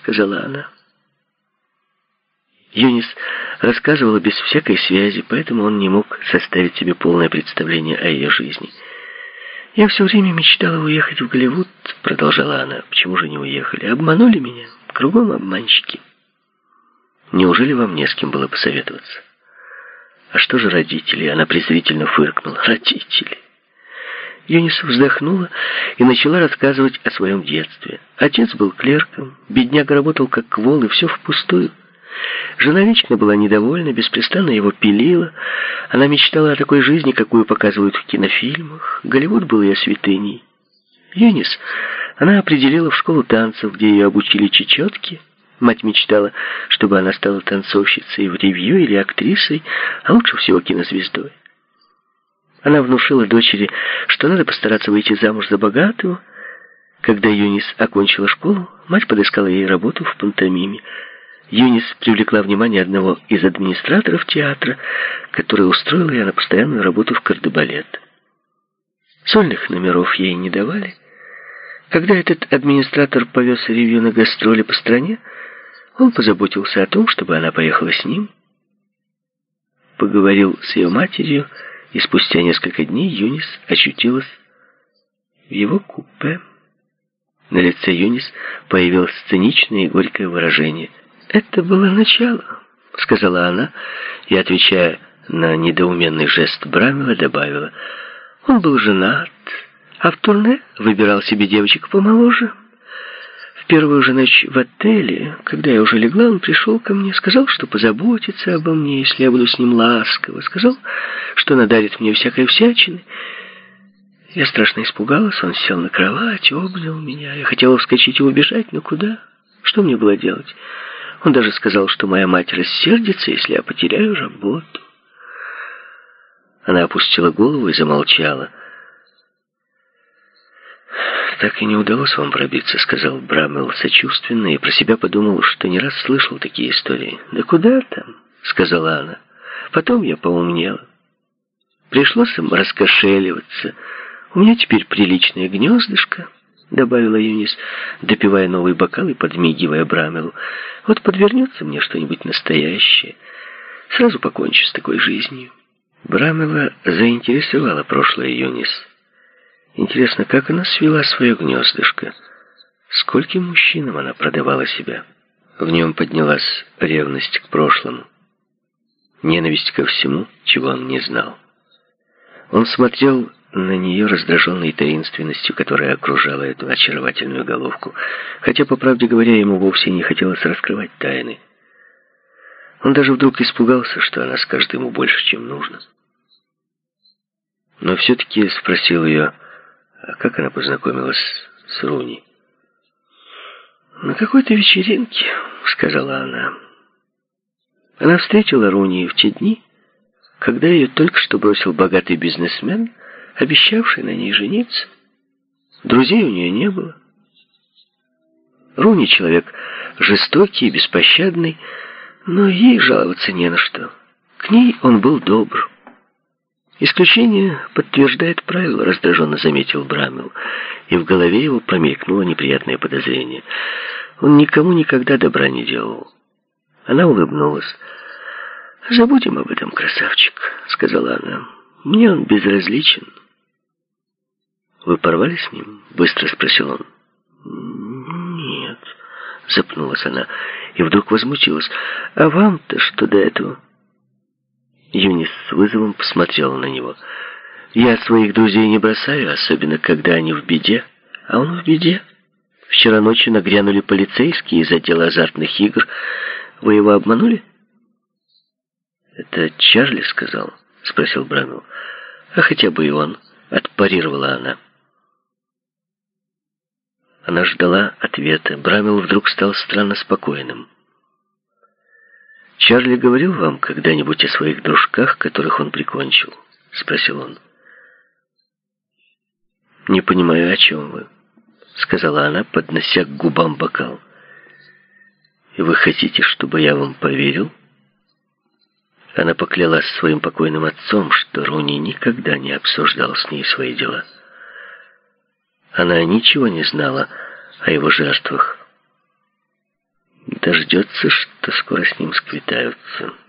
сказала она. Юнис рассказывала без всякой связи, поэтому он не мог составить себе полное представление о ее жизни. «Я все время мечтала уехать в Голливуд», — продолжала она. «Почему же не уехали? Обманули меня. Кругом обманщики». «Неужели вам не с кем было посоветоваться?» «А что же родители?» Она презрительно фыркнула. «Родители». Юнис вздохнула и начала рассказывать о своем детстве. Отец был клерком, бедняк работал как вол, и все впустую. Жена вечно была недовольна, беспрестанно его пилила. Она мечтала о такой жизни, какую показывают в кинофильмах. Голливуд был ее святыней. Юнис она определила в школу танцев, где ее обучили чечетке. Мать мечтала, чтобы она стала танцовщицей в ревью или актрисой, а лучше всего кинозвездой. Она внушила дочери, что надо постараться выйти замуж за богатого. Когда Юнис окончила школу, мать подыскала ей работу в пантомиме. Юнис привлекла внимание одного из администраторов театра, который устроил ее на постоянную работу в кардебалет. Сольных номеров ей не давали. Когда этот администратор повез ревью на гастроли по стране, он позаботился о том, чтобы она поехала с ним. Поговорил с ее матерью, и спустя несколько дней Юнис очутилась в его купе. На лице Юнис появилось циничное и горькое выражение. «Это было начало», — сказала она, и, отвечая на недоуменный жест Брамела, добавила: «Он был женат, а в турне выбирал себе девочек помоложе. В первую же ночь в отеле, когда я уже легла, он пришел ко мне, сказал, что позаботится обо мне, если я буду с ним ласково, сказал, что надарит мне всякой всячины. Я страшно испугалась, он сел на кровать, обнял меня. Я хотела вскочить и убежать, но куда? Что мне было делать? Он даже сказал, что моя мать рассердится, если я потеряю работу». Она опустила голову и замолчала. «Так и не удалось вам пробиться», — сказал Брамел сочувственно, и про себя подумал, что не раз слышал такие истории. «Да куда там?» — сказала она. «Потом я поумнела. Пришлось им раскошеливаться. У меня теперь приличное гнездышко», — добавила Юнис, допивая новый бокал и подмигивая Брамелу. «Вот подвернется мне что-нибудь настоящее, сразу покончу с такой жизнью». Брамела заинтересовала прошлое Юнис. Интересно, как она свела свое гнездышко? Скольким мужчинам она продавала себя? В нем поднялась ревность к прошлому, ненависть ко всему, чего он не знал. Он смотрел на нее раздраженной таинственностью, которая окружала эту очаровательную головку, хотя, по правде говоря, ему вовсе не хотелось раскрывать тайны. Он даже вдруг испугался, что она скажет ему больше, чем нужно. Но все-таки спросил ее, а как она познакомилась с Руни? «На какой-то вечеринке», — сказала она. Она встретила Руни в те дни, когда ее только что бросил богатый бизнесмен, обещавший на ней жениться. Друзей у нее не было. Руни человек жестокий и беспощадный, но ей жаловаться не на что. К ней он был добр. «Исключение подтверждает правило», — раздраженно заметил Брамел, и в голове его промелькнуло неприятное подозрение. Он никому никогда добра не делал. Она улыбнулась. «Забудем об этом, красавчик», — сказала она. «Мне он безразличен». «Вы порвали с ним?» — быстро спросил он. «Нет», — запнулась она, и вдруг возмутилась. «А вам-то что до этого?» Юнис с вызовом посмотрела на него. «Я своих друзей не бросаю, особенно когда они в беде. А он в беде. Вчера ночью нагрянули полицейские из отдела азартных игр. Вы его обманули?» «Это Чарли сказал?» — спросил Брамел. «А хотя бы и он», — отпарировала она. Она ждала ответа. Брамел вдруг стал странно спокойным. «Чарли говорил вам когда-нибудь о своих дружках, которых он прикончил?» — спросил он. «Не понимаю, о чем вы», — сказала она, поднося к губам бокал. «И вы хотите, чтобы я вам поверил?» Она поклялась своим покойным отцом, что Руни никогда не обсуждал с ней свои дела. Она ничего не знала о его жертвах. дождется, что скоро с ним сквитаются.